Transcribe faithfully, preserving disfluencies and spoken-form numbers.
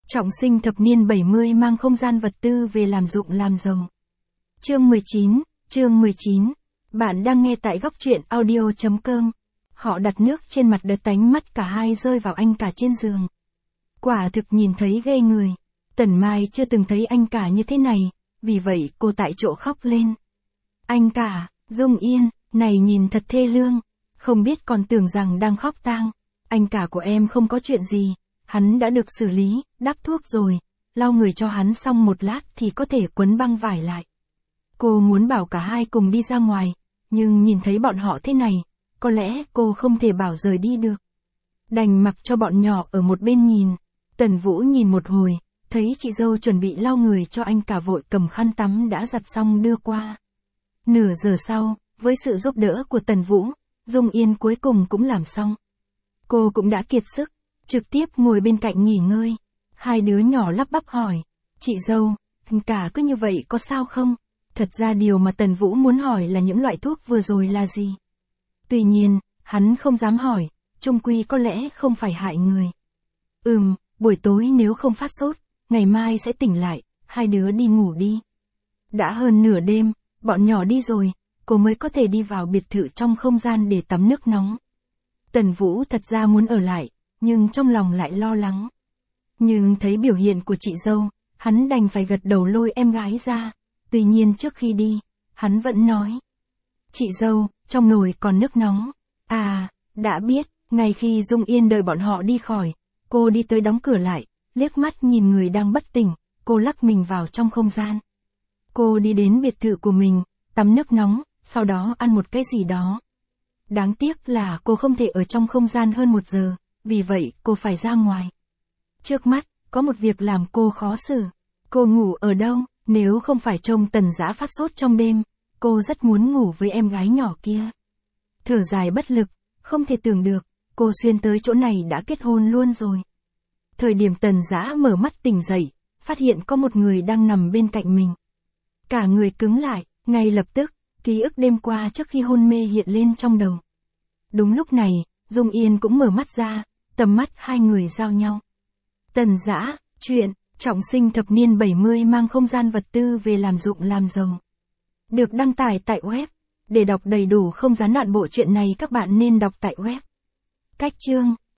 Trọng sinh thập niên bảy mươi mang không gian vật tư về làm dụng làm giàu. Chương mười chín, chương mười chín. Bạn đang nghe tại góc truyện audio chấm com. Họ đặt nước trên mặt đất, tánh mắt cả hai rơi vào anh cả trên giường. Quả thực nhìn thấy ghê người. Tần Mai chưa từng thấy anh cả như thế này, vì vậy cô tại chỗ khóc lên. Anh cả, Dung Yên, này nhìn thật thê lương, không biết còn tưởng rằng đang khóc tang. Anh cả của em không có chuyện gì, hắn đã được xử lý, đắp thuốc rồi, lau người cho hắn xong một lát thì có thể quấn băng vải lại. Cô muốn bảo cả hai cùng đi ra ngoài, nhưng nhìn thấy bọn họ thế này, có lẽ cô không thể bảo rời đi được. Đành mặc cho bọn nhỏ ở một bên nhìn. Tần Vũ nhìn một hồi, thấy chị dâu chuẩn bị lau người cho anh cả, vội cầm khăn tắm đã giặt xong đưa qua. Nửa giờ sau, với sự giúp đỡ của Tần Vũ, Dung Yên cuối cùng cũng làm xong. Cô cũng đã kiệt sức, trực tiếp ngồi bên cạnh nghỉ ngơi. Hai đứa nhỏ lắp bắp hỏi, chị dâu, anh cả cứ như vậy có sao không? Thật ra điều mà Tần Vũ muốn hỏi là những loại thuốc vừa rồi là gì. Tuy nhiên, hắn không dám hỏi, chung quy có lẽ không phải hại người. Ừm, buổi tối nếu không phát sốt, ngày mai sẽ tỉnh lại, hai đứa đi ngủ đi. Đã hơn nửa đêm, bọn nhỏ đi rồi, cô mới có thể đi vào biệt thự trong không gian để tắm nước nóng. Tần Vũ thật ra muốn ở lại, nhưng trong lòng lại lo lắng. Nhưng thấy biểu hiện của chị dâu, hắn đành phải gật đầu lôi em gái ra. Tuy nhiên trước khi đi, hắn vẫn nói. Chị dâu, trong nồi còn nước nóng. À, đã biết. Ngay khi Dung Yên đợi bọn họ đi khỏi, cô đi tới đóng cửa lại, liếc mắt nhìn người đang bất tỉnh, cô lắc mình vào trong không gian. Cô đi đến biệt thự của mình, tắm nước nóng, sau đó ăn một cái gì đó. Đáng tiếc là cô không thể ở trong không gian hơn một giờ, vì vậy cô phải ra ngoài. Trước mắt, có một việc làm cô khó xử. Cô ngủ ở đâu? Nếu không phải trông Tần Dã phát sốt trong đêm, cô rất muốn ngủ với em gái nhỏ kia. Thở dài bất lực, không thể tưởng được, cô xuyên tới chỗ này đã kết hôn luôn rồi. Thời điểm Tần Dã mở mắt tỉnh dậy, phát hiện có một người đang nằm bên cạnh mình. Cả người cứng lại, ngay lập tức, ký ức đêm qua trước khi hôn mê hiện lên trong đầu. Đúng lúc này, Dung Yên cũng mở mắt ra, tầm mắt hai người giao nhau. Tần Dã, chuyện, trọng sinh thập niên bảy mươi mang không gian vật tư về làm dụng làm giàu. Được đăng tải tại web. Để đọc đầy đủ không gián đoạn bộ truyện này các bạn nên đọc tại web. Cách chương,